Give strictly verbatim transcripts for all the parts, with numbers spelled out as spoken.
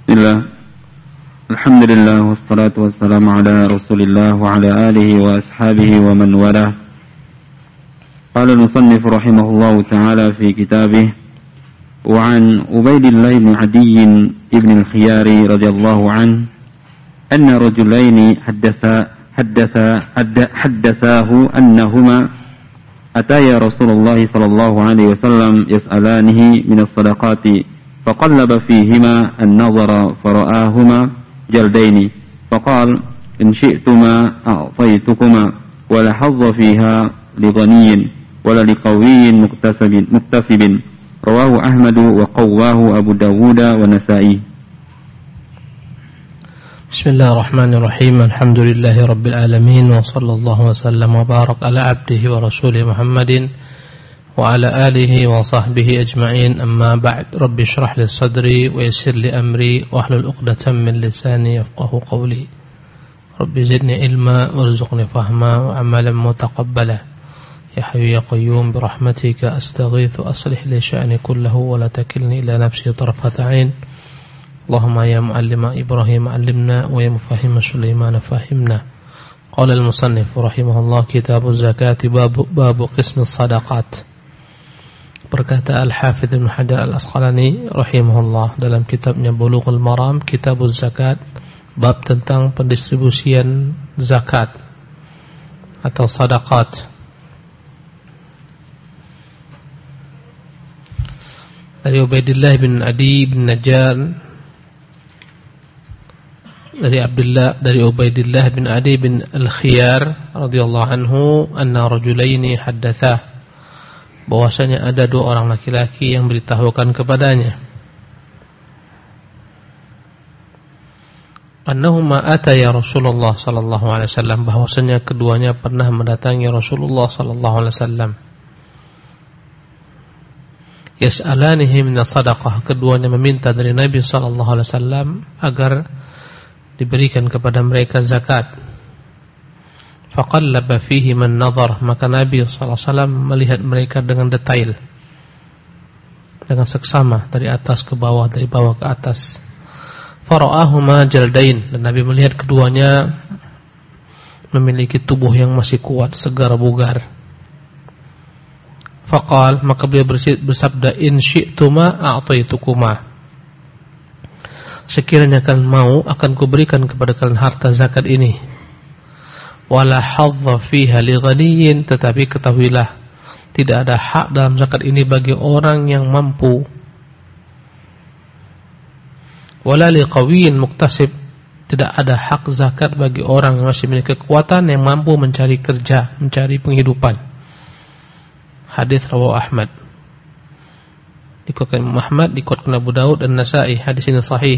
Bismillah. Alhamdulillah wassalatu wassalamu ala Rasulillah wa ala alihi wa ashabihi wa man walah. Qala al-musannif rahimahullahu ta'ala fi kitabih wa an Ubaidillah bin Adi ibn al-Khiyari radhiyallahu an anna rajulaini haddatha haddatha haddathahu annahuma ataya Rasulullah sallallahu alaihi wasallam yas'alanihi min as-sadaqati فقلب فيهما النظر فرآهما جلدين فقال إن شئتما أعطيتكما ولا حظ فيها لغني ولا لقوي مكتسب مكتسب رواه أحمد وقواه أبو داود والنسائي. بسم الله الرحمن الرحيم الحمد لله رب العالمين وصلى الله وسلم وبارك على عبده ورسوله محمد وعلى آله وصحبه أجمعين أما بعد رب اشرح لي صدري ويسر لي أمري واحلل عقدة من لساني يفقهوا قولي رب زدني علما وارزقني فهما وعملا متقبلا يا حي يا قيوم برحمتك أستغيث أصلح لي شأني كله ولا تكلني إلى نفسي طرفة عين اللهم يا معلم إبراهيم علمنا ويا مفهم سليمان فهمنا. قال المصنف رحمه الله كتاب الزكاة باب, باب قسم الصدقات. Berkata Al-Hafidz Ibnu Hajar Al-Asqalani rahimahullah dalam kitabnya Bulughul Maram Kitabuz Zakat, bab tentang pendistribusian zakat atau sadaqat. Dari Ubaidillah bin Adi bin Najjar dari Abdullah dari Ubaidillah bin Adi bin Al-Khiyar radhiyallahu anhu anna rajulaini haddatsa, bahwasanya ada dua orang laki-laki yang beritahukan kepadanya annahuma ataya Rasulullah sallallahu alaihi wasallam, bahwasanya keduanya pernah mendatangi Rasulullah sallallahu alaihi wasallam yas'alanihi min sadaqah, keduanya meminta dari Nabi sallallahu alaihi wasallam agar diberikan kepada mereka zakat. Faqallaba fihi man nazar, maka Nabi sallallahu alaihi wasallam melihat mereka dengan detail, dengan seksama dari atas ke bawah, dari bawah ke atas. Fara'ahuma jaldain, dan Nabi melihat keduanya memiliki tubuh yang masih kuat, segar bugar. Faqal, maka beliau bersabda, in syi'tuma a'taitukuma, sekiranya kalian mau akan kuberikan kepada kalian harta zakat ini. Wala hadza fiha li ghaniyin, tetapi ketahuilah tidak ada hak dalam zakat ini bagi orang yang mampu. Wala li qawiyyin muktasib, tidak ada hak zakat bagi orang yang masih memiliki kekuatan yang mampu mencari kerja, mencari penghidupan. Hadis rawahu Ahmad, dikuatkan Imam Ahmad, dikuatkan Abu Daud dan Nasa'i. Hadis ini sahih.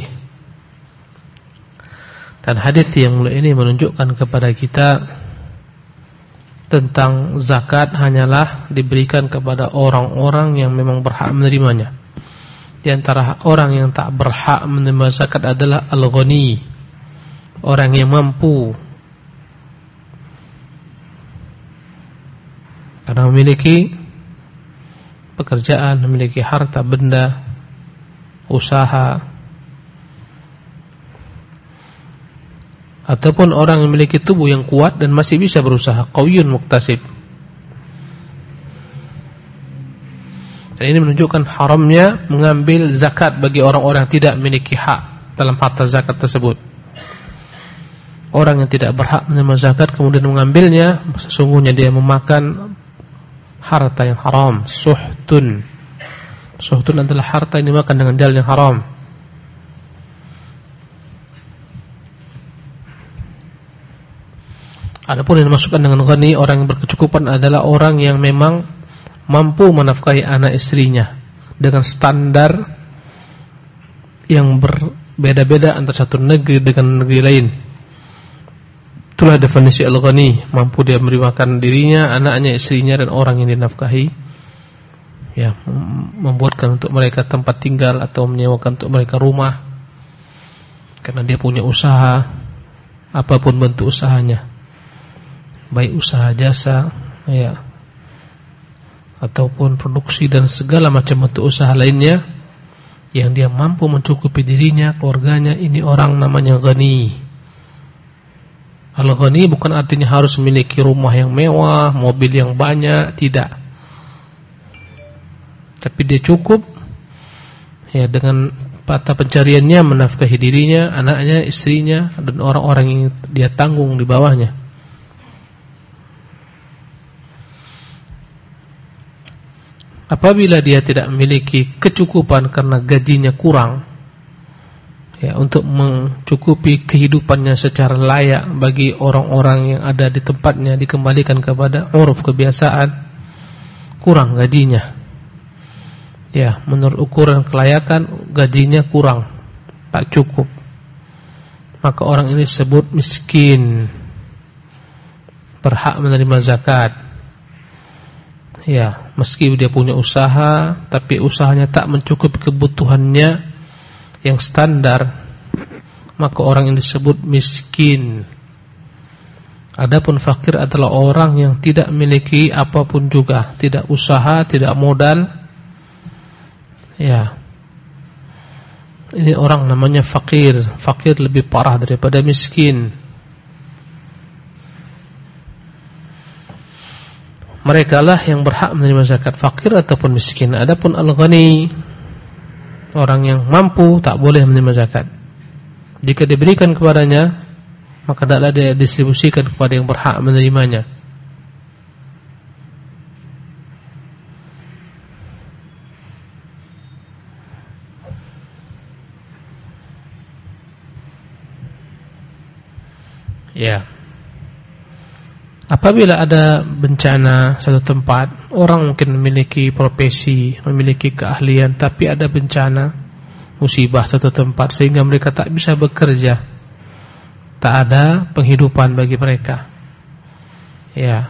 Dan hadis yang mulia ini menunjukkan kepada kita tentang zakat hanyalah diberikan kepada orang-orang yang memang berhak menerimanya. Di antara orang yang tak berhak menerima zakat adalah al-ghani, orang yang mampu, karena memiliki pekerjaan, memiliki harta benda, usaha, ataupun orang yang memiliki tubuh yang kuat dan masih bisa berusaha, qawiyyun muktasib. Dan ini menunjukkan haramnya mengambil zakat bagi orang-orang yang tidak memiliki hak dalam harta zakat tersebut. Orang yang tidak berhak menerima zakat kemudian mengambilnya, sesungguhnya dia memakan harta yang haram. Suhtun, suhtun adalah harta yang dimakan dengan jalan yang haram. Adapun yang dimasukkan dengan ghani, orang yang berkecukupan, adalah orang yang memang mampu menafkahi anak istrinya dengan standar yang berbeda-beda antara satu negeri dengan negeri lain. Itulah definisi al-ghani, mampu dia memberi makan dirinya, anaknya, istrinya, dan orang yang dinafkahi, ya, membuatkan untuk mereka tempat tinggal atau menyewakan untuk mereka rumah, karena dia punya usaha, apapun bentuk usahanya, baik usaha jasa, ya, ataupun produksi dan segala macam bentuk usaha lainnya yang dia mampu mencukupi dirinya, keluarganya, ini orang namanya ghani. Al-ghani bukan artinya harus memiliki rumah yang mewah, mobil yang banyak, tidak. Tapi dia cukup ya dengan mata pencariannya menafkahi dirinya, anaknya, istrinya, dan orang-orang yang dia tanggung di bawahnya. Apabila dia tidak memiliki kecukupan karena gajinya kurang, ya, untuk mencukupi kehidupannya secara layak bagi orang-orang yang ada di tempatnya, dikembalikan kepada uruf kebiasaan, kurang gajinya. Ya, menurut ukuran kelayakan gajinya kurang, tak cukup. Maka orang ini disebut miskin, berhak menerima zakat. Ya, meski dia punya usaha, tapi usahanya tak mencukupi kebutuhannya yang standar, maka orang yang disebut miskin. Adapun fakir adalah orang yang tidak memiliki apapun juga, tidak usaha, tidak modal. Ya, ini orang namanya fakir. Fakir lebih parah daripada miskin. Mereka lah yang berhak menerima zakat, fakir ataupun miskin. Adapun al-ghani, orang yang mampu, tak boleh menerima zakat. Jika diberikan kepadanya, maka tidaklah dia distribusikan kepada yang berhak menerimanya. Ya. Apabila ada bencana satu tempat, orang mungkin memiliki profesi, memiliki keahlian, tapi ada bencana, musibah satu tempat sehingga mereka tak bisa bekerja, tak ada penghidupan bagi mereka. Ya,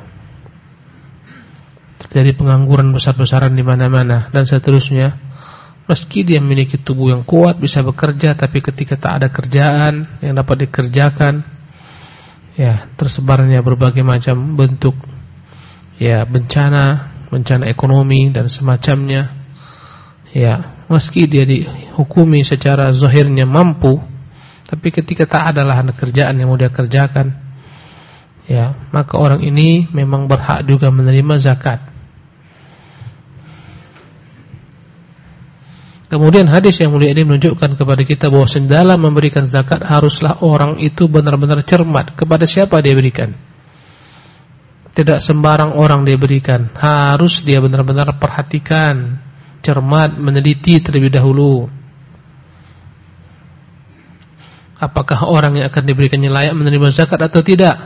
terjadi pengangguran besar-besaran di mana-mana dan seterusnya. Meski dia memiliki tubuh yang kuat, bisa bekerja, tapi ketika tak ada kerjaan yang dapat dikerjakan, ya, tersebarnya berbagai macam bentuk, ya, bencana, bencana ekonomi dan semacamnya. Ya, meski dia dihukumi secara zahirnya mampu, tapi ketika tak ada lahan kerjaan yang mau dia kerjakan, ya, maka orang ini memang berhak juga menerima zakat. Kemudian hadis yang mulia ini menunjukkan kepada kita bahwa dalam memberikan zakat haruslah orang itu benar-benar cermat kepada siapa dia berikan. Tidak sembarang orang dia berikan, harus dia benar-benar perhatikan, cermat, meneliti terlebih dahulu. Apakah orang yang akan diberikannya layak menerima zakat atau tidak?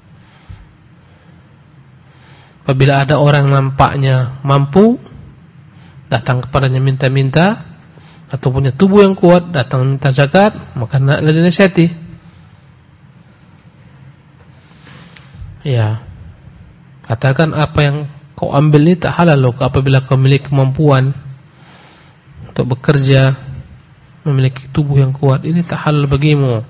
Apabila ada orang nampaknya mampu, datang kepadanya minta-minta, atau punya tubuh yang kuat, datang minta zakat, maka naklah dinasihati. Ya, katakan apa yang kau ambil ini tak halal loh. Apabila kau memiliki kemampuan untuk bekerja, memiliki tubuh yang kuat, ini tak halal bagimu.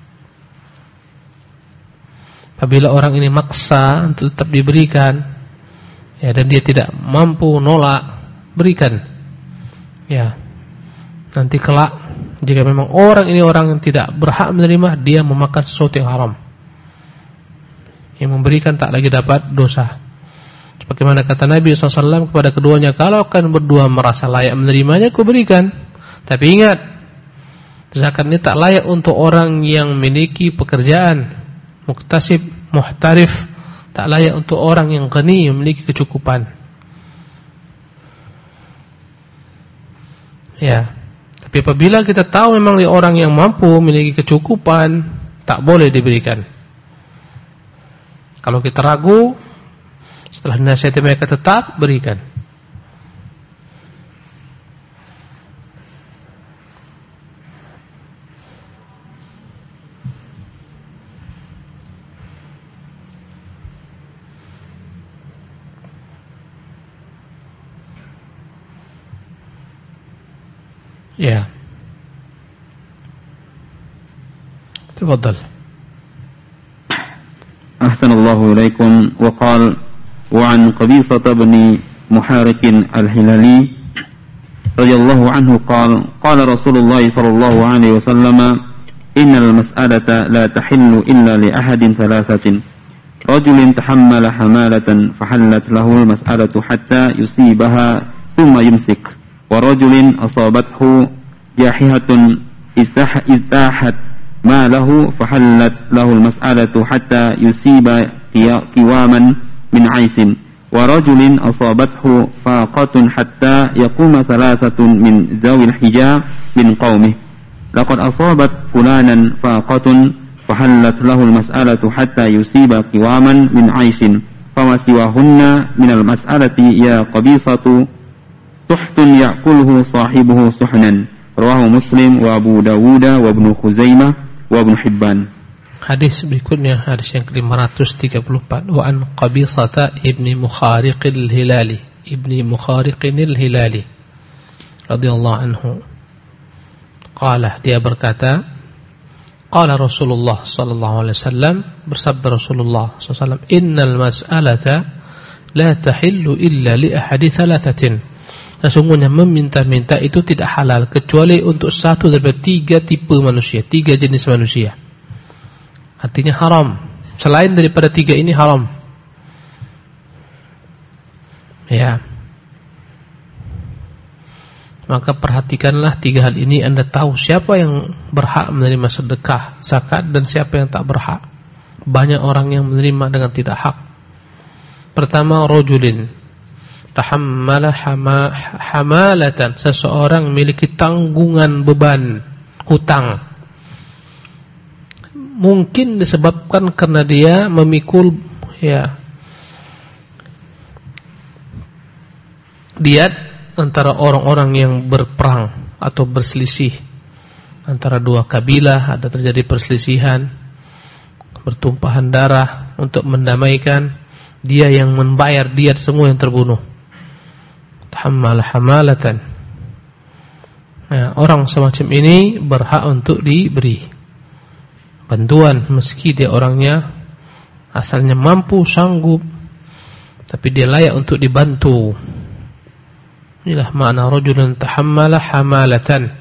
Apabila orang ini maksa untuk tetap diberikan, ya, dan dia tidak mampu nolak, berikan. Ya, nanti kelak jika memang orang ini orang yang tidak berhak menerima, dia memakan sesuatu yang haram. Yang memberikan tak lagi dapat dosa. Sebagaimana kata Nabi shallallahu alaihi wasallam kepada keduanya, kalau kalian berdua merasa layak menerimanya, kau berikan. Tapi ingat, zakat ini tak layak untuk orang yang memiliki pekerjaan, muktasib, muhtarif. Tak layak untuk orang yang ghani, memiliki kecukupan. Ya, tapi apabila kita tahu memang orang yang mampu memiliki kecukupan, tak boleh diberikan. Kalau kita ragu, setelah dinasihati mereka tetap berikan. Ya. تفضل. أحسن الله إليكم. وقال وعن قبيصة بن محارق الهلالي radhiyallahu anhu qala qala Rasulullah sallallahu alaihi wasallam innal mas'alata la tahillu illa li ahadin thalathatin rajulin tahammala hamalatan fahallat lahu al-mas'alatu hatta yusibaha thumma yumsik wa rajulin asabathu jahihatun istah istahat ma lahu fahallat lahu al-mas'alatu hatta yusiba qiwaman min 'aisin wa rajulin asabathu faqatun hatta yaquma thalathatun min zawil hijab min qaumih laqad asabat fulanan faqatun fahallat lahu al-mas'alatu hatta yusiba qiwaman min 'aisin fama siwahunna min al-mas'alati ya qabisatu suhtun ya'kuluhu sahibuhu suhnan rawahu Muslim wa Abu Dawud wa Ibnu Khuzaimah wa Ibnu Hibban. Hadis berikutnya hadis yang ke lima ratus tiga puluh empat wa an Qabisata ibni Mukhariqil Hilali ibni Mukhariqil Hilali radhiyallahu anhu qala dia berkata qala Rasulullah sallallahu alaihi wasallam bersabda Rasulullah sallallahu alaihi wasallam innal mas'alata la tahillu illa li ahadi thalathatin sesungguhnya meminta-minta itu tidak halal kecuali untuk satu dari tiga tipe manusia, tiga jenis manusia. Artinya haram. Selain daripada tiga ini haram. Ya. Maka perhatikanlah tiga hal ini, Anda tahu siapa yang berhak menerima sedekah, zakat dan siapa yang tak berhak. Banyak orang yang menerima dengan tidak hak. Pertama, rajulin tahammala hama, hamalatan, seseorang memiliki tanggungan beban hutang. Mungkin disebabkan karena dia memikul ya diat antara orang-orang yang berperang atau berselisih antara dua kabilah, ada terjadi perselisihan, bertumpahan darah. Untuk mendamaikan, dia yang membayar diat semua yang terbunuh. Tahammala hamalatan. Nah, orang semacam ini berhak untuk diberi bantuan meski dia orangnya asalnya mampu, sanggup, tapi dia layak untuk dibantu. Inilah makna rajulun tahammala hamalatan.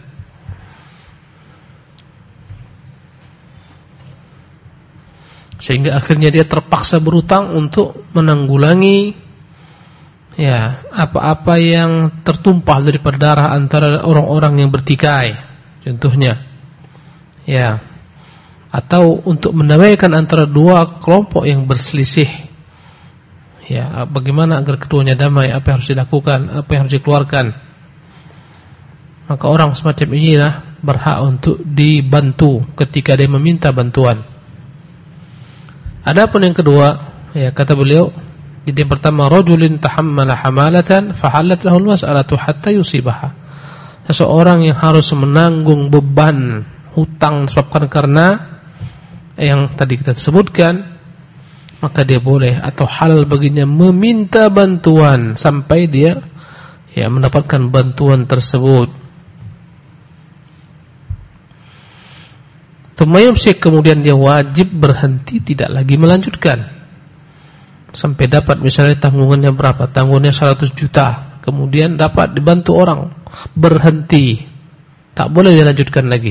Sehingga akhirnya dia terpaksa berutang untuk menanggulangi ya, apa-apa yang tertumpah daripada darah antara orang-orang yang bertikai, contohnya, ya, atau untuk mendamaikan antara dua kelompok yang berselisih, ya, bagaimana agar keduanya damai, apa yang harus dilakukan, apa yang harus dikeluarkan. Maka orang semacam inilah berhak untuk dibantu ketika dia meminta bantuan. Adapun yang kedua, ya, kata beliau, jadi yang pertama, rajulin tahammala hamalatan fahallat lahul mas'alatu hatta yusibaha. Seseorang yang harus menanggung beban hutang disebabkan karena yang tadi kita sebutkan, maka dia boleh atau halal baginya meminta bantuan sampai dia ya mendapatkan bantuan tersebut. Tumayumsik, kemudian dia wajib berhenti, tidak lagi melanjutkan sampai dapat misalnya tanggungannya berapa, tanggungannya seratus juta, kemudian dapat dibantu orang, berhenti, tak boleh dilanjutkan lagi.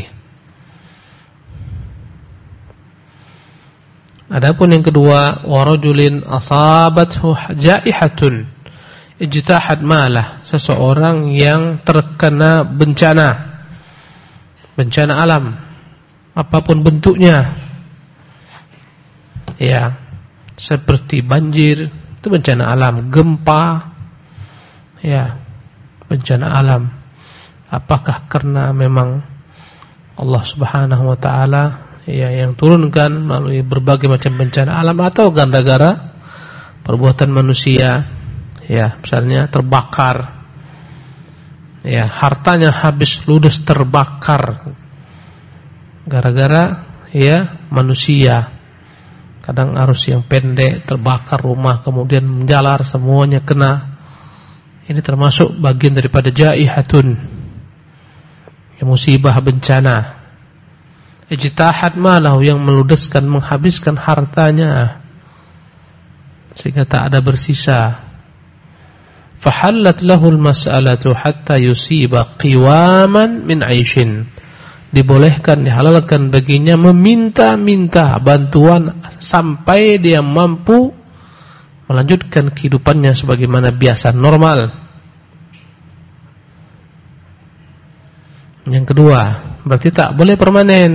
Adapun yang kedua, warajulin asabathu jaihatun ijtahad malah, seseorang yang terkena bencana, bencana alam apapun bentuknya, ya, seperti banjir, itu bencana alam, gempa, ya, bencana alam. Apakah karena memang Allah Subhanahu wa taala ya yang turunkan melalui berbagai macam bencana alam, atau gara-gara perbuatan manusia, ya, misalnya terbakar, ya, hartanya habis ludes terbakar gara-gara ya manusia. Kadang arus yang pendek terbakar rumah, kemudian menjalar, semuanya kena. Ini termasuk bagian daripada jaihatun, ya, musibah bencana. Ijtahad malahu, yang meludeskan, menghabiskan hartanya sehingga tak ada bersisa. fahallat lahul mas'alatu hatta yusiba qiwaman min 'aishin. Dibolehkan, dihalalkan baginya meminta-minta bantuan sampai dia mampu melanjutkan kehidupannya sebagaimana biasa normal. Yang kedua, berarti tak boleh permanen.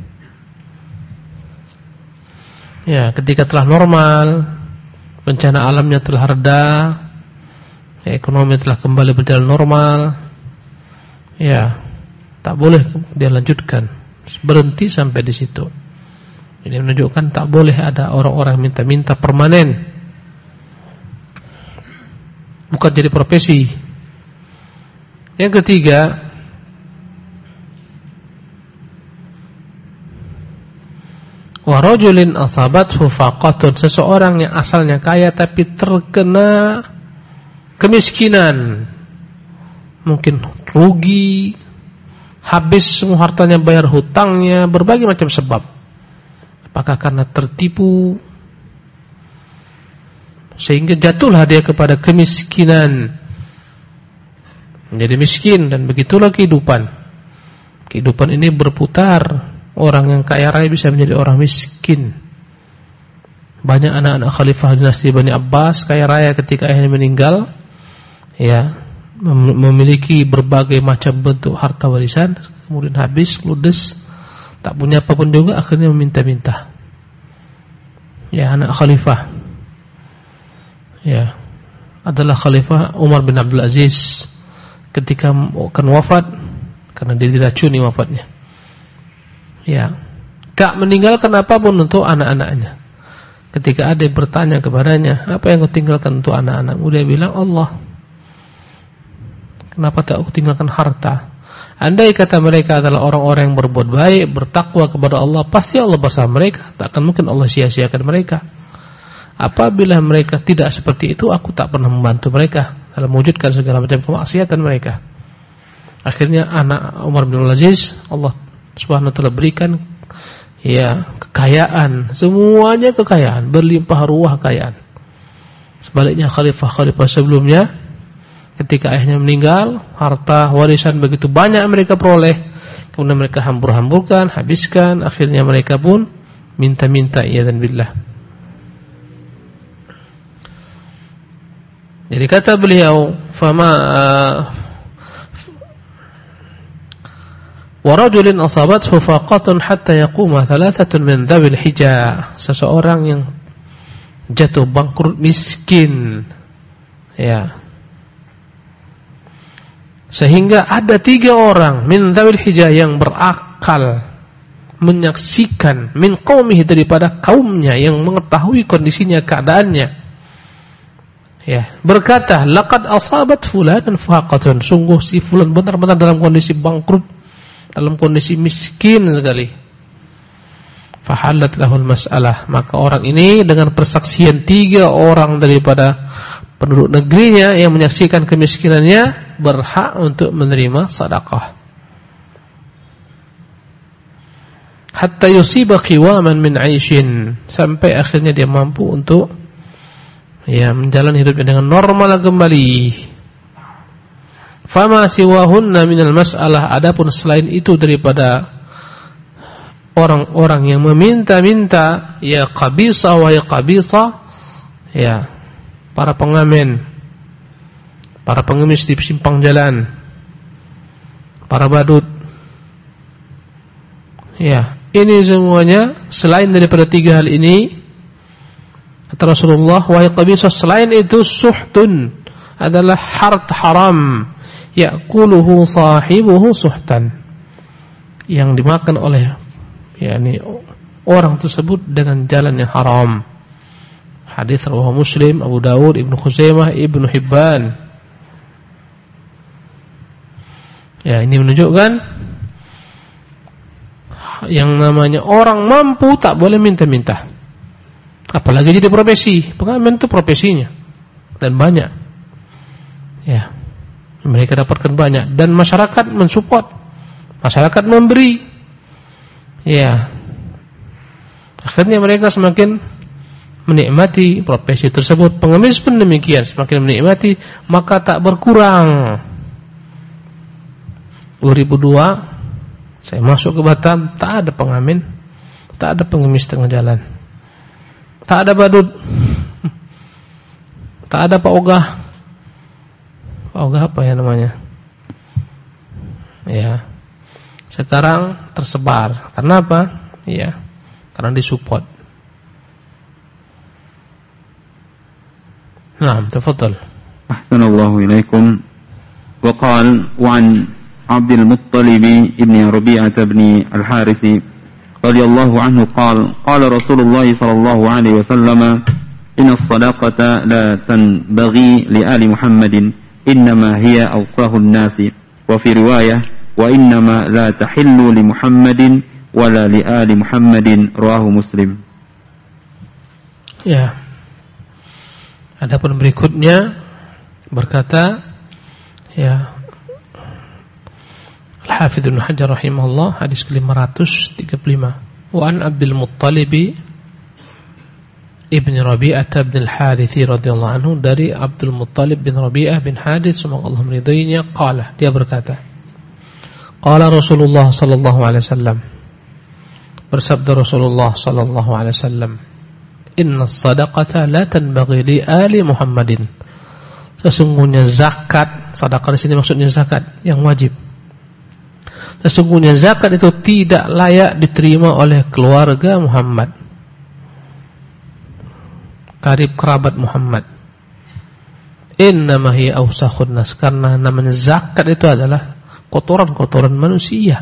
Ya, ketika telah normal, bencana alamnya telah reda, ya, ekonomi telah kembali berjalan normal, ya, tak boleh dia lanjutkan, berhenti sampai di situ. Ini menunjukkan tak boleh ada orang-orang minta-minta permanen, bukan jadi profesi. Yang ketiga, wa rajulin asabathu faqatun, seseorang yang asalnya kaya tapi terkena kemiskinan, mungkin rugi, habis semua hartanya, bayar hutangnya, berbagai macam sebab. Apakah karena tertipu sehingga jatuhlah dia kepada kemiskinan, menjadi miskin, dan begitulah kehidupan. Kehidupan ini berputar. Orang yang kaya raya bisa menjadi orang miskin. Banyak anak-anak khalifah dinasti Bani Abbas kaya raya ketika ayahnya meninggal, ya, memiliki berbagai macam bentuk harta warisan, kemudian habis, ludes, tak punya apapun juga, akhirnya meminta-minta. Ya, anak khalifah, ya, adalah Khalifah Umar bin Abdul Aziz ketika akan wafat, karena dia diracuni wafatnya. Ya, tak meninggalkan apapun untuk anak-anaknya. Ketika ada yang bertanya kepadanya, apa yang kau tinggalkan untuk anak-anakmu? Dia bilang, Allah. Kenapa tak kau tinggalkan harta? Andai kata mereka adalah orang-orang yang berbuat baik, bertakwa kepada Allah, pasti Allah bersama mereka. Takkan mungkin Allah sia-siakan mereka. Apabila mereka tidak seperti itu, aku tak pernah membantu mereka dalam mewujudkan segala macam kemaksiatan mereka. Akhirnya anak Umar bin Abdul Aziz, Allah Subhanahu wa ta'ala berikan, ya, kekayaan, semuanya kekayaan, berlimpah ruah kekayaan. Sebaliknya khalifah-khalifah sebelumnya, ketika ayahnya meninggal, harta warisan begitu banyak mereka peroleh, kemudian mereka hambur-hamburkan, habiskan, akhirnya mereka pun minta-minta, iyadzan billah. Jadi kata beliau, fama uh, wa rajulin asabathu faqatun hatta yaquma thalathatun min dhawil hijah, seseorang yang jatuh bangkrut miskin, ya, sehingga ada tiga orang min dhawil hijah yang berakal menyaksikan min qaumihi, daripada kaumnya yang mengetahui kondisinya, keadaannya, ya, berkata, laqad asabat fulanan faqatun, sungguh si fulan benar-benar dalam kondisi bangkrut, dalam kondisi miskin sekali. Fahallat lahul mas'alah, maka orang ini dengan persaksian tiga orang daripada penduduk negerinya yang menyaksikan kemiskinannya, berhak untuk menerima sedekah. Hatta yusiba qiwaman min 'aishin, sampai akhirnya dia mampu untuk, ya, menjalani hidupnya dengan normal kembali. Fama siwahunna minal mas'alah, adapun selain itu daripada orang-orang yang meminta-minta, ya qabisa wa ya qabisa, ya, para pengamen, para pengemis di simpang jalan, para badut, ya, ini semuanya selain daripada tiga hal ini, kata Rasulullah, wa ya qabisa, selain itu suhtun, adalah harta haram, ya'kuluhu sahibuhu suhtan, yang dimakan oleh, yakni orang tersebut dengan jalan yang haram. Hadis riwayat Muslim, Abu Dawud, Ibnu Khuzaimah, Ibnu Hibban. Ya, ini menunjukkan yang namanya orang mampu tak boleh minta-minta. Apalagi jadi profesi. Pengamen itu profesinya, dan banyak, ya, mereka dapatkan banyak, dan masyarakat mensupport, masyarakat memberi, ya, akhirnya mereka semakin menikmati profesi tersebut. Pengemis pun demikian, semakin menikmati maka tak berkurang. dua ribu dua saya masuk ke Batam, tak ada pengamen, tak ada pengemis tengah jalan, tak ada badut, tak ada Pak Ogah. Pak Ogah apa ya namanya? Ya. Sekarang tersebar. Karena apa? Ya. Karena disupport. Naam, tafadhal. Ahsanallahu ilaikum. Wa qala wa an Abdul Muttalib ibn Rabi'ah ibn Al-Harith radhiyallahu anhu qala qala Rasulullah sallallahu alaihi wasallam inna as-sadaqata la tanbaghi li ali Muhammadin innama hiya awsahun nasi wa fi riwayah wa innama la tahillu li Muhammadin wala li ali Muhammadin rawahu Muslim. Ya. Adapun berikutnya berkata ya Al-Hafidz Ibnu Hajar rahimahullah, hadis ke lima ratus tiga puluh lima, wa an Abdul Muttalib ibn Rabi'ah bin Al-Harith radhiyallahu anhu, dari Abdul Muttalib bin Rabi'ah bin Harith semoga Allah meridainya, qala, dia berkata, qala Rasulullah sallallahu alaihi wasallam, bersabda Rasulullah sallallahu alaihi wasallam, inna sadaqata la tanbaghi li ali Muhammadin, sesungguhnya zakat, sedekah di sini maksudnya zakat yang wajib, sesungguhnya zakat itu tidak layak diterima oleh keluarga Muhammad, karib kerabat Muhammad. Innama hiya awsakhun nas, karena namanya zakat itu adalah kotoran-kotoran manusia.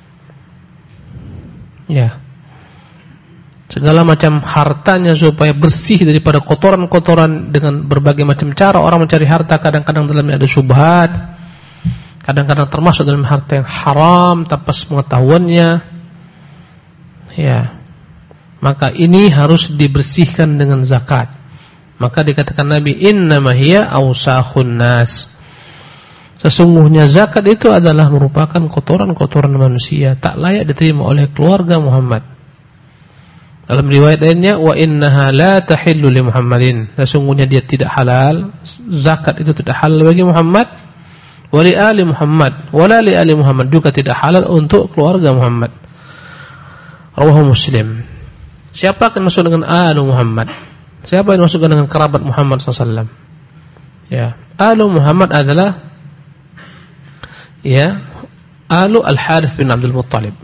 Ya. Segala macam hartanya supaya bersih daripada kotoran-kotoran dengan berbagai macam cara orang mencari harta, kadang-kadang dalamnya ada syubhat, kadang-kadang termasuk dalam harta yang haram tanpa pengetahuannya. Ya. Maka ini harus dibersihkan dengan zakat. Maka dikatakan Nabi, innama hiya awsakhun nas, sesungguhnya zakat itu adalah merupakan kotoran-kotoran manusia, tak layak diterima oleh keluarga Muhammad. Dalam riwayat lainnya, wa innaha la tahillu li Muhammadin, sesungguhnya dia tidak halal, zakat itu tidak halal bagi Muhammad, wa li ali Muhammad, wa la li ali Muhammad, juga tidak halal untuk keluarga Muhammad. Rawahu Muslim. Siapa akan masuk dengan alu Muhammad? Siapa yang masukkan dengan kerabat Muhammad sallallahu alaihi wasallam? Ya, alu Muhammad adalah ya, alu Al-Harith bin Abdul Muttalib.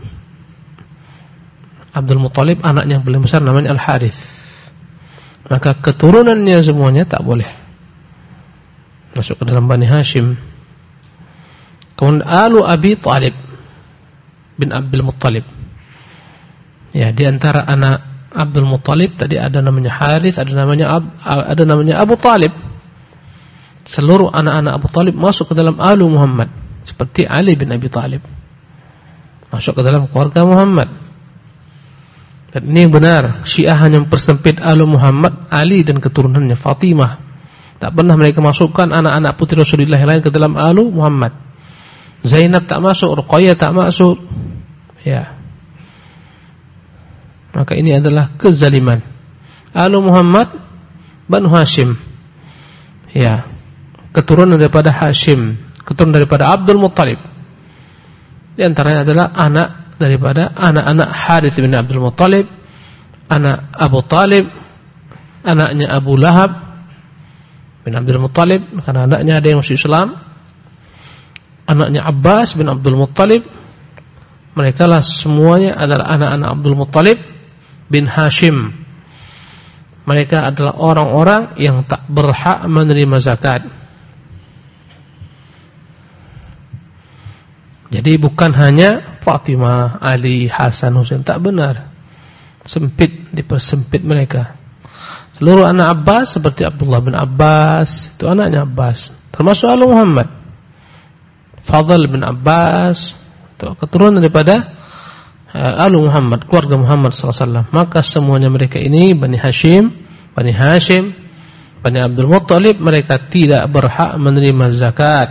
Abdul Muttalib anaknya yang paling besar namanya Al-Harith. Maka keturunannya semuanya tak boleh masuk ke dalam Bani Hashim. Kemudian alu Abi Talib bin Abdul Muttalib. Ya, di antara anak Abdul Muttalib tadi ada namanya Harith, ada namanya Ab, ada namanya Abu Talib. Seluruh anak-anak Abu Talib masuk ke dalam alu Muhammad, seperti Ali bin Abi Talib masuk ke dalam keluarga Muhammad. Dan ini benar, Syiah hanya mempersempit alu Muhammad, Ali dan keturunannya Fatimah. Tak pernah mereka masukkan anak-anak putri Rasulullah yang lain ke dalam alu Muhammad. Zainab tak masuk, Ruqayyah tak masuk. Ya. Maka ini adalah kezaliman. Alu Muhammad Banu Hashim. Ya. Keturunan daripada Hashim, keturunan daripada Abdul Muttalib. Di antaranya adalah anak daripada anak-anak Harith bin Abdul Muttalib, anak Abu Talib, anaknya Abu Lahab bin Abdul Muttalib, karena anaknya ada yang masuk Islam, anaknya Abbas bin Abdul Muttalib. Mereka lah semuanya adalah anak-anak Abdul Muttalib bin Hashim. Mereka adalah orang-orang yang tak berhak menerima zakat. Jadi bukan hanya Fatimah, Ali, Hasan, Husain, tak benar. Sempit, dipersempit mereka. Seluruh anak Abbas seperti Abdullah bin Abbas, itu anaknya Abbas, termasuk alu Muhammad. Fadl bin Abbas, itu keturunan daripada uh, alu Muhammad, keluarga Muhammad sallallahu alaihi wasallam. Maka semuanya mereka ini Bani Hashim, Bani Hashim, Bani Abdul Muttalib, mereka tidak berhak menerima zakat.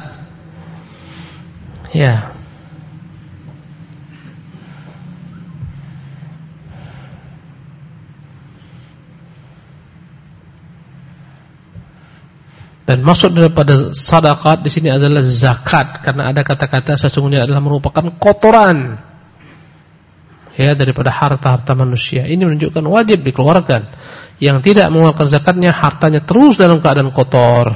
Ya. Dan maksud daripada sedekah di sini adalah zakat, karena ada kata-kata sesungguhnya adalah merupakan kotoran ya daripada harta-harta manusia. Ini menunjukkan wajib dikeluarkan. Yang tidak mengeluarkan zakatnya, hartanya terus dalam keadaan kotor.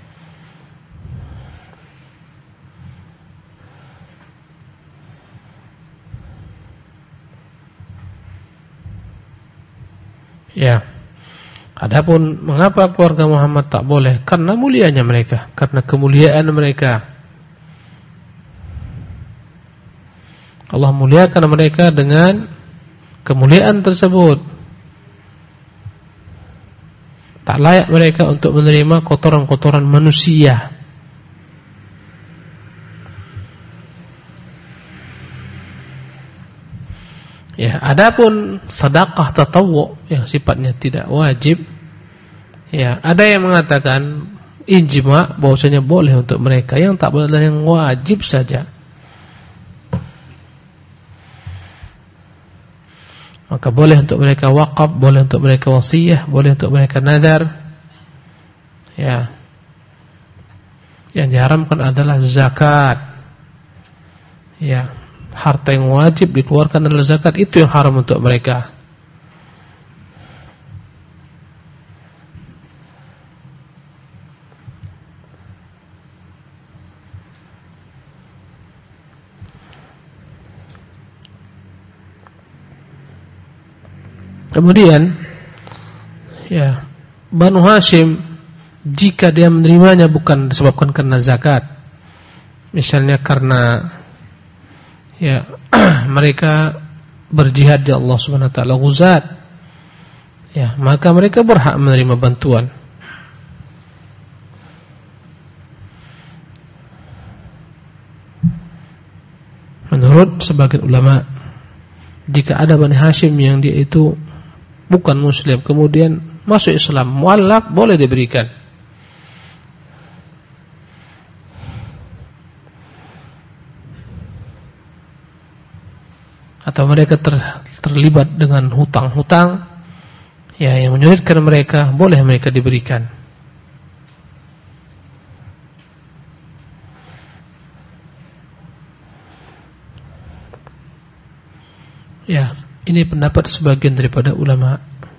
Ya. Adapun mengapa keluarga Muhammad tak boleh? Karena mulianya mereka, karena kemuliaan mereka. Allah muliakan mereka dengan kemuliaan tersebut. Tak layak mereka untuk menerima kotoran-kotoran manusia. Ya, adapun sedekah tatawwu yang sifatnya tidak wajib, ya, ada yang mengatakan ijma bahwasanya boleh untuk mereka, yang tak boleh adalah yang wajib saja. Maka boleh untuk mereka wakaf, boleh untuk mereka wasiyah, boleh untuk mereka nazar. Ya. Yang diharamkan adalah zakat. Ya. Harta yang wajib dikeluarkan adalah zakat, itu yang haram untuk mereka. Kemudian ya, Banu Hashim jika dia menerimanya bukan disebabkan karena zakat, misalnya karena ya mereka berjihad di Allah Subhanahu wa taala ghuzat, ya, maka mereka berhak menerima bantuan. Menurut sebagian ulama, jika ada Bani Hashim yang dia itu bukan muslim kemudian masuk Islam, mualaf, boleh diberikan. Atau mereka ter, terlibat dengan hutang-hutang ya yang menyulitkan mereka, boleh mereka diberikan. Ya, ini pendapat sebagian daripada ulama.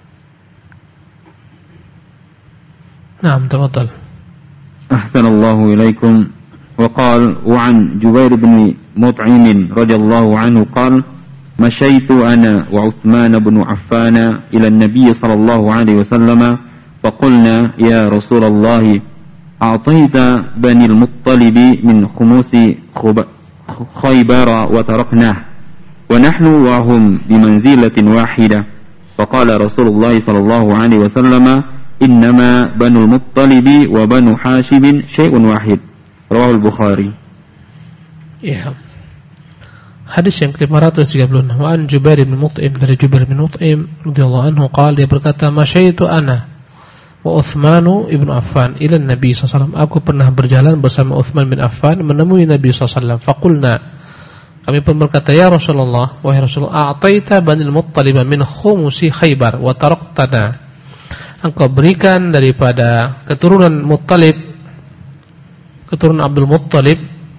Naam, tafadhal. Ahsanallahu ilaikum. Wa qala wa an Jubair bin Mut'im radhiyallahu anhu qala masyaitu ana wa Utsman bin Affan ila an-nabiy sallallahu alaihi wasallam fa qulna ya Rasulullah a'tayta bani al-Muttalib min khumusi Khaybar wa taraknah wa nahnu wa hum bi manzilatin wahidah. Fa qala Rasulullah sallallahu alaihi wasallam innama banu al-Muttalib wa banu Hashim syai'un wahid. Rawahu al-Bukhari. Ya. Hadis yang ke lima ratus tiga puluh enam, wa an Jubair bin Mut'im, dari Jubair bin Mut'im radhiyallahu anhu qala, dia berkata masyaitu ana wa Utsman ibn Affan ila Nabi sallallahu alaihi wasallam, aku pernah berjalan bersama Utsman bin Affan menemui Nabi sallallahu alaihi wasallam. Faqulna, kami pun berkata, ya Rasulullah, wahai Rasulullah, a'taita banil Muttalib min khumusi Khaybar wa taraktana, engkau berikan daripada keturunan Muttalib, keturunan Abdul Muttalib,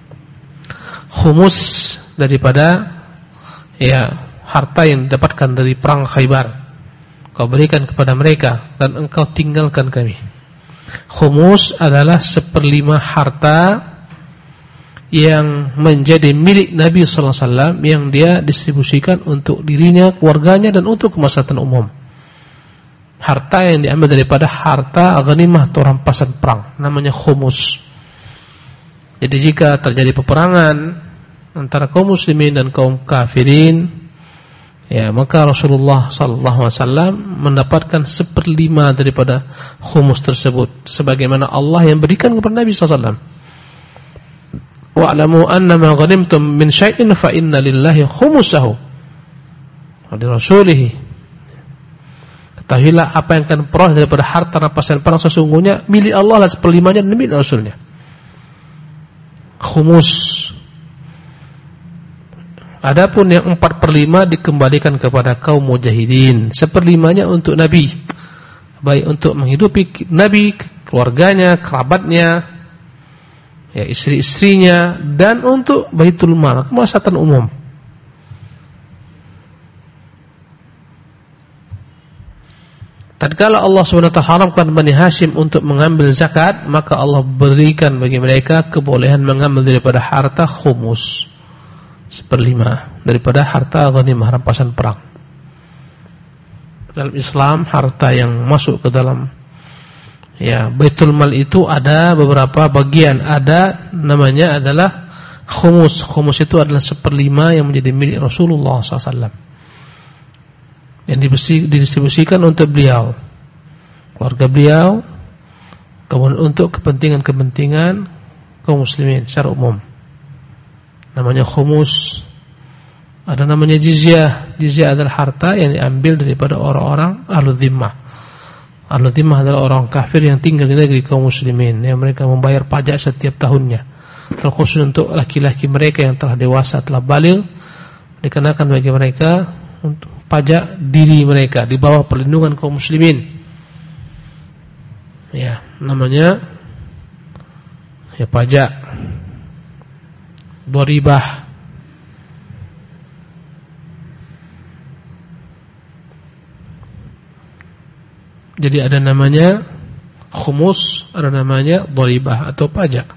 khumus daripada ya harta yang didapatkan dari perang Khaybar, kau berikan kepada mereka dan engkau tinggalkan kami. Khumus adalah seperlima harta yang menjadi milik Nabi sallallahu alaihi wasallam, yang dia distribusikan untuk dirinya, keluarganya, dan untuk kemaslahatan umum. Harta yang diambil daripada harta ghanimah atau rampasan perang, namanya khumus. Jadi jika terjadi peperangan antara kaum muslimin dan kaum kafirin, ya, maka Rasulullah sallallahu alaihi wasallam mendapatkan seperlima daripada khumus tersebut, sebagaimana Allah yang berikan kepada Nabi sallallahu alaihi wasallam. Wa'lamu annama ghanimtum min syai'in fa inna lillahi khumusahu wa li rasulih. Ketahuilah apa yang akan peroleh daripada harta rampasan perang sesungguhnya milik Allah lah seperlimanya dan milik Rasulnya. Khumus. Adapun yang empat per lima dikembalikan kepada kaum mujahidin, seperlimanya untuk Nabi, baik untuk menghidupi Nabi keluarganya, kerabatnya, ya istri-istrinya, dan untuk Baitul Mal, kemaslahatan umum. Tatkala Allah subhanahu wa ta'ala haramkan Bani Hashim untuk mengambil zakat, maka Allah berikan bagi mereka kebolehan mengambil daripada harta khumus, seperlima daripada harta ghanimah, rampasan perang. Dalam Islam, harta yang masuk ke dalam ya Baitul Mal itu ada beberapa bagian. Ada namanya adalah khumus. Khumus itu adalah seperlima yang menjadi milik Rasulullah sallallahu alaihi wasallam, yang didistribusikan untuk beliau, keluarga beliau, kemudian untuk kepentingan-kepentingan kaum muslimin secara umum. Namanya khumus. Ada namanya jizyah. Jizyah adalah harta yang diambil daripada orang-orang ahlu dhimmah. Ahlu dhimmah adalah orang kafir yang tinggal di negeri kaum muslimin, yang mereka membayar pajak setiap tahunnya. Terkhusus untuk laki-laki mereka yang telah dewasa, telah baligh, dikenakan bagi mereka untuk pajak diri mereka di bawah perlindungan kaum muslimin. Ya, namanya ya pajak boribah. Jadi ada namanya khumus, ada namanya boribah atau pajak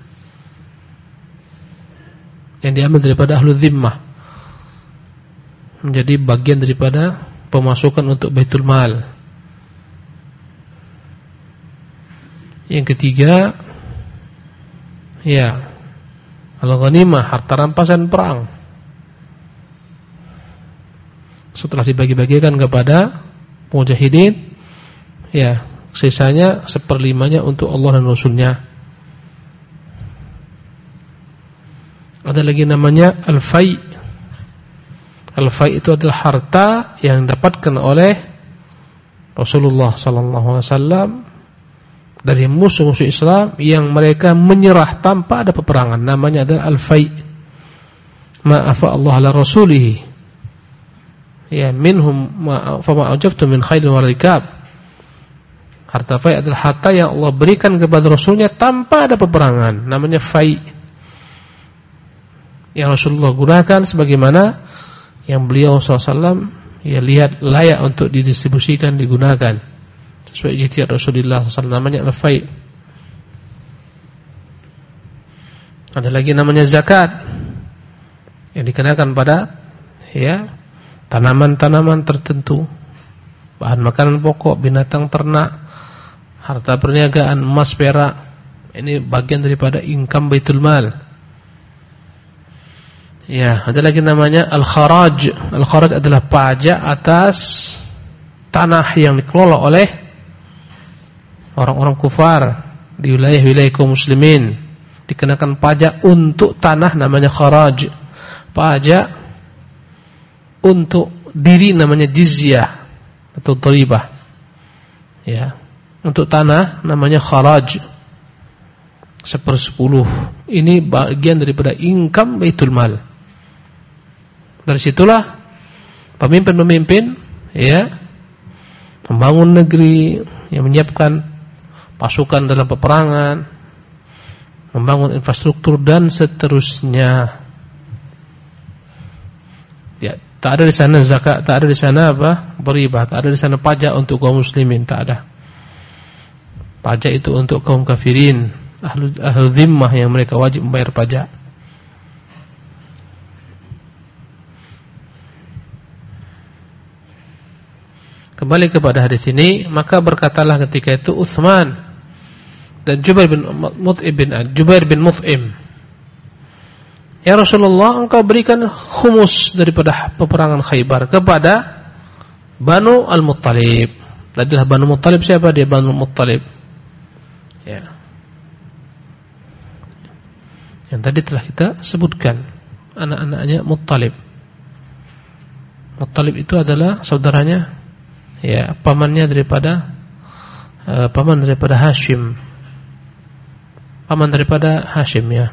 yang diambil daripada ahlu dhimmah, menjadi bagian daripada pemasukan untuk Baitul Mal. Yang ketiga, ya al-ghanimah, harta rampasan perang. Setelah dibagi-bagikan kepada mujahidin, ya sisanya seperlimanya untuk Allah dan Rasulnya. Ada lagi namanya al-fai. Al-fai itu adalah harta yang didapatkan oleh Rasulullah sallallahu alaihi wasallam dari musuh-musuh Islam yang mereka menyerah tanpa ada peperangan. Namanya adalah al-fai. Ma'afa Allah ala rasulih. Ya, minhum ma fa ma ajabtu min khairin wa rikab. Harta fai adalah harta yang Allah berikan kepada Rasulnya tanpa ada peperangan. Namanya fai. Yang Rasulullah gunakan sebagaimana yang beliau sallallahu alaihi wasallam ya lihat layak untuk didistribusikan, digunakan sesuai ijtihad Rasulullah sallallahu alaihi wasallam. Namanya al-fai. Ada lagi namanya zakat yang dikenakan pada ya tanaman-tanaman tertentu, bahan makanan pokok, binatang ternak, harta perniagaan, emas, perak. Ini bagian daripada income Baitul Mal. Ya, ada lagi namanya al-kharaj. Al-kharaj adalah pajak atas tanah yang dikelola oleh orang-orang kufar di wilayah-wilayah kaum muslimin. Dikenakan pajak untuk tanah, namanya kharaj. Pajak untuk diri namanya jizyah atau dharibah. Ya, untuk tanah namanya kharaj. Sepersepuluh. Ini bagian daripada income Baitul Mal. Dari situlah pemimpin-pemimpin ya membangun negeri, yang menyiapkan pasukan dalam peperangan, membangun infrastruktur dan seterusnya. Ya, tak ada di sana zakat, tak ada di sana apa? Beribah, tak ada di sana pajak untuk kaum muslimin, tak ada. Pajak itu untuk kaum kafirin, ahlu, ahlu zimmah yang mereka wajib membayar pajak. Kembali kepada hadis ini, maka berkatalah ketika itu Utsman dan Jubair bin Mut'im bin Jubair bin Mut'im, "Ya Rasulullah, engkau berikan khumus daripada peperangan Khaybar kepada Banu Al-Muttalib." Tadilah Banu Muttalib, siapa dia Banu Muttalib? Ya. Yang tadi telah kita sebutkan, anak-anaknya Muttalib. Muttalib itu adalah saudaranya, ya, pamannya daripada uh, paman daripada Hashim. Paman daripada Hashim, ya.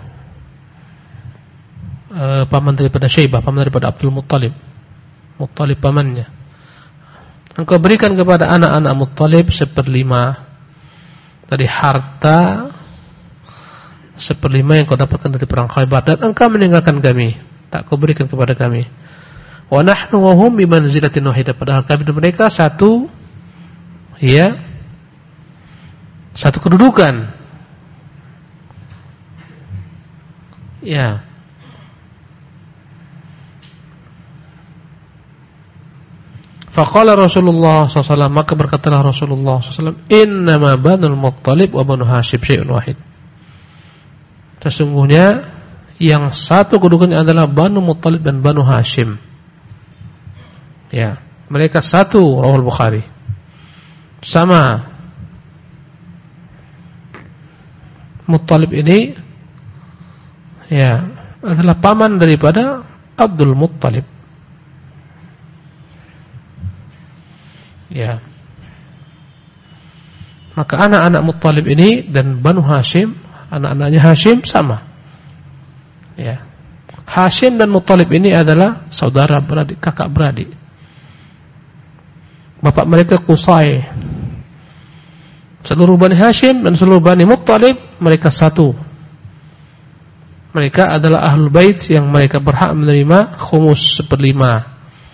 Uh, paman daripada Syaibah, paman daripada Abdul Muttalib. Muttalib pamannya. Engkau berikan kepada anak-anak Muttalib seperlima dari harta seperlima yang kau dapatkan dari perang Khaybar, dan engkau meninggalkan kami, tak kau berikan kepada kami. Wa nahnu wa hum bi manzilatin wahidah, padahal kami dan mereka satu, ya, satu kedudukan. Ya. Faqala Rasulullah sallallahu alaihi wasallam, maka berkatalah Rasulullah sallallahu alaihi wasallam, innama Banul Muttalib wa Banu Hashim syai'un wahid. Sesungguhnya yang satu kedudukannya adalah Banu Muttalib dan Banu Hashim. Ya, mereka satu, rawahul Bukhari. Sama. Muttalib ini, ya, adalah paman daripada Abdul Muttalib. Ya. Maka anak-anak Muttalib ini dan Banu Hashim, anak-anaknya Hashim sama. Ya. Hashim dan Muttalib ini adalah saudara beradik, kakak beradik. Bapak mereka Qusay. Seluruh Bani Hashim dan seluruh Bani Muttalib mereka satu. Mereka adalah ahlul bait yang mereka berhak menerima khumus seperlima.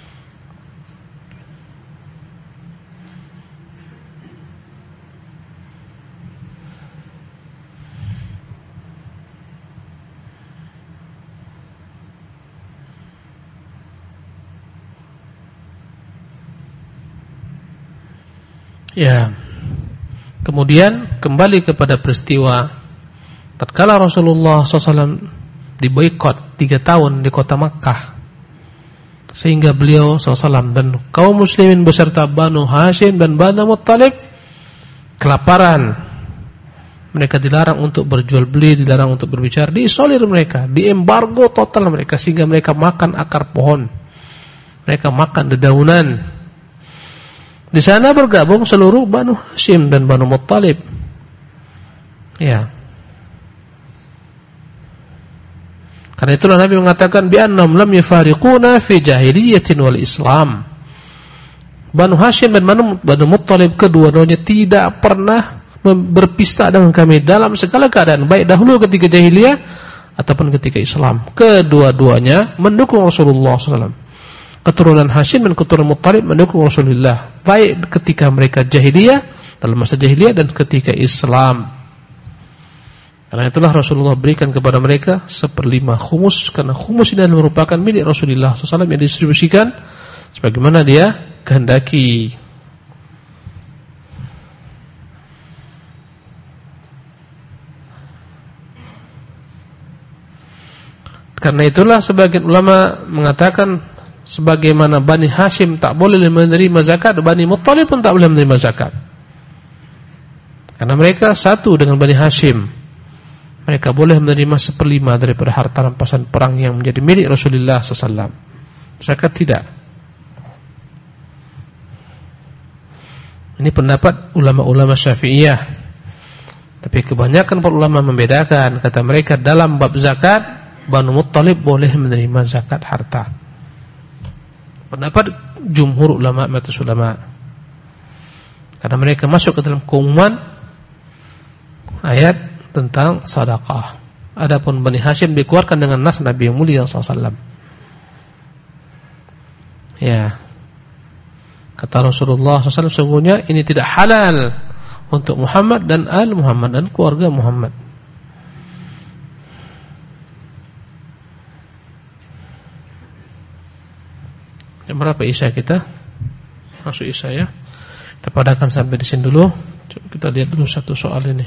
Ya. Kemudian kembali kepada peristiwa tatkala Rasulullah shallallahu alaihi wasallam diboikot tiga tahun di kota Makkah, sehingga beliau shallallahu alaihi wasallam dan kaum muslimin beserta Banu Hashim dan Banu Muttalib kelaparan. Mereka dilarang untuk berjual beli, dilarang untuk berbicara, diisolir mereka, diembargo total mereka, sehingga mereka makan akar pohon, mereka makan dedaunan. Di sana bergabung seluruh Banu Hashim dan Banu Muttalib. Ya. Karena itulah Nabi mengatakan bi annahum lam yufariquna fi jahiliyatin wal Islam. Banu Hashim dan Banu, Banu Muttalib kedua-duanya tidak pernah berpisah dengan kami dalam segala keadaan, baik dahulu ketika jahiliyah ataupun ketika Islam. Kedua-duanya mendukung Rasulullah shallallahu alaihi wasallam. Keturunan Hashim dan keturunan Muttalib mendukung Rasulullah, baik ketika mereka jahiliyah, dalam masa jahiliyah, dan ketika Islam. Karena itulah Rasulullah berikan kepada mereka seperlima khumus, karena khumus ini merupakan milik Rasulullah shallallahu alaihi wasallam yang didistribusikan sebagaimana dia kehendaki. Karena itulah sebagian ulama mengatakan sebagaimana Bani Hashim tak boleh menerima zakat, Bani Muttalib pun tak boleh menerima zakat. Karena mereka satu dengan Bani Hashim. Mereka boleh menerima seperlima daripada harta rampasan perang yang menjadi milik Rasulullah shallallahu alaihi wasallam. Zakat tidak. Ini pendapat ulama-ulama Syafi'iyah. Tapi kebanyakan para ulama membedakan. Kata mereka dalam bab zakat, Banu Muttalib boleh menerima zakat harta. Pendapat jumhur ulama, matus ulama, karena mereka masuk ke dalam keumuman ayat tentang sedekah. Adapun Bani Hashim dikeluarkan dengan nas Nabi yang mulia shallallahu alaihi wasallam. Ya, kata Rasulullah shallallahu alaihi wasallam, sesungguhnya ini tidak halal untuk Muhammad dan al Muhammad dan keluarga Muhammad. Jam berapa Isya kita? Masuk Isya ya. Kita padakan sampai di sini dulu. Coba kita lihat dulu satu soal ini.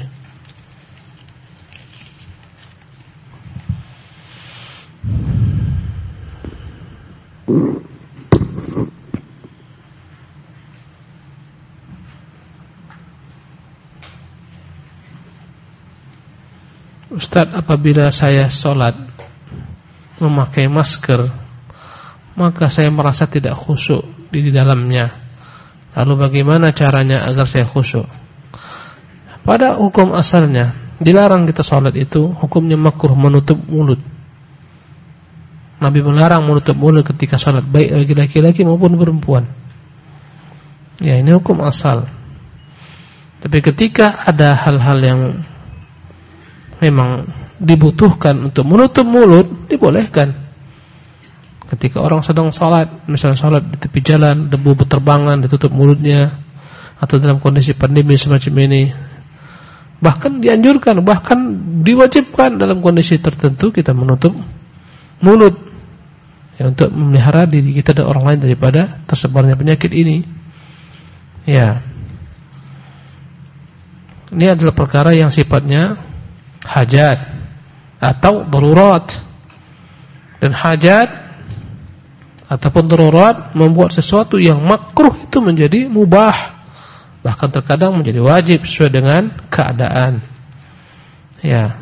Ustaz, apabila saya sholat memakai masker, maka saya merasa tidak khusyuk di dalamnya. Lalu bagaimana caranya agar saya khusyuk? Pada hukum asalnya dilarang kita sholat itu hukumnya makruh, menutup mulut. Nabi melarang menutup mulut ketika sholat, baik bagi laki-laki maupun perempuan. Ya, ini hukum asal. Tapi ketika ada hal-hal yang memang dibutuhkan untuk menutup mulut, dibolehkan. Ketika orang sedang salat, misalnya salat di tepi jalan, debu berterbangan, ditutup mulutnya, atau dalam kondisi pandemi semacam ini, bahkan dianjurkan, bahkan diwajibkan dalam kondisi tertentu kita menutup mulut, ya, untuk memelihara diri kita dan orang lain daripada tersebarnya penyakit ini. Ya, ini adalah perkara yang sifatnya hajat atau darurat. Dan hajat ataupun darurat membuat sesuatu yang makruh itu menjadi mubah, bahkan terkadang menjadi wajib sesuai dengan keadaan. Ya,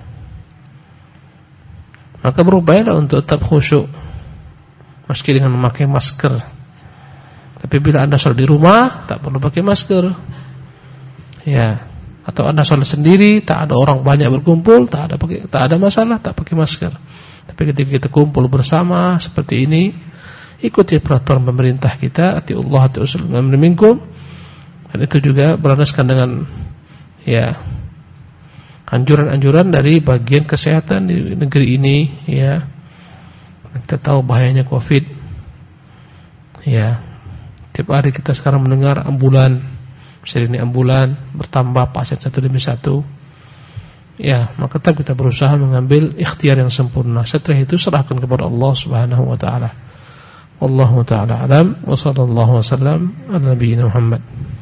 maka berupayalah untuk tetap khusyuk meski dengan memakai masker. Tapi bila Anda sholat di rumah, tak perlu pakai masker. Ya, atau Anda sholat sendiri, tak ada orang banyak berkumpul, tak ada pakai, tak ada masalah, tak pakai masker. Tapi ketika kita kumpul bersama seperti ini, ikuti peraturan pemerintah kita, atiullah ati rasul minkum, dan itu juga berlandaskan dengan ya anjuran-anjuran dari bagian kesehatan di negeri ini. Ya, kita tahu bahayanya Covid. Ya, tiap hari kita sekarang mendengar ambulan, sering ambulan bertambah pasien satu demi satu. Ya, maka tetap kita berusaha mengambil ikhtiar yang sempurna. Setelah itu serahkan kepada Allah Subhanahu wa taala. Wallahu ta'ala alam wa sallallahu wasallam ala nabiyina Muhammad.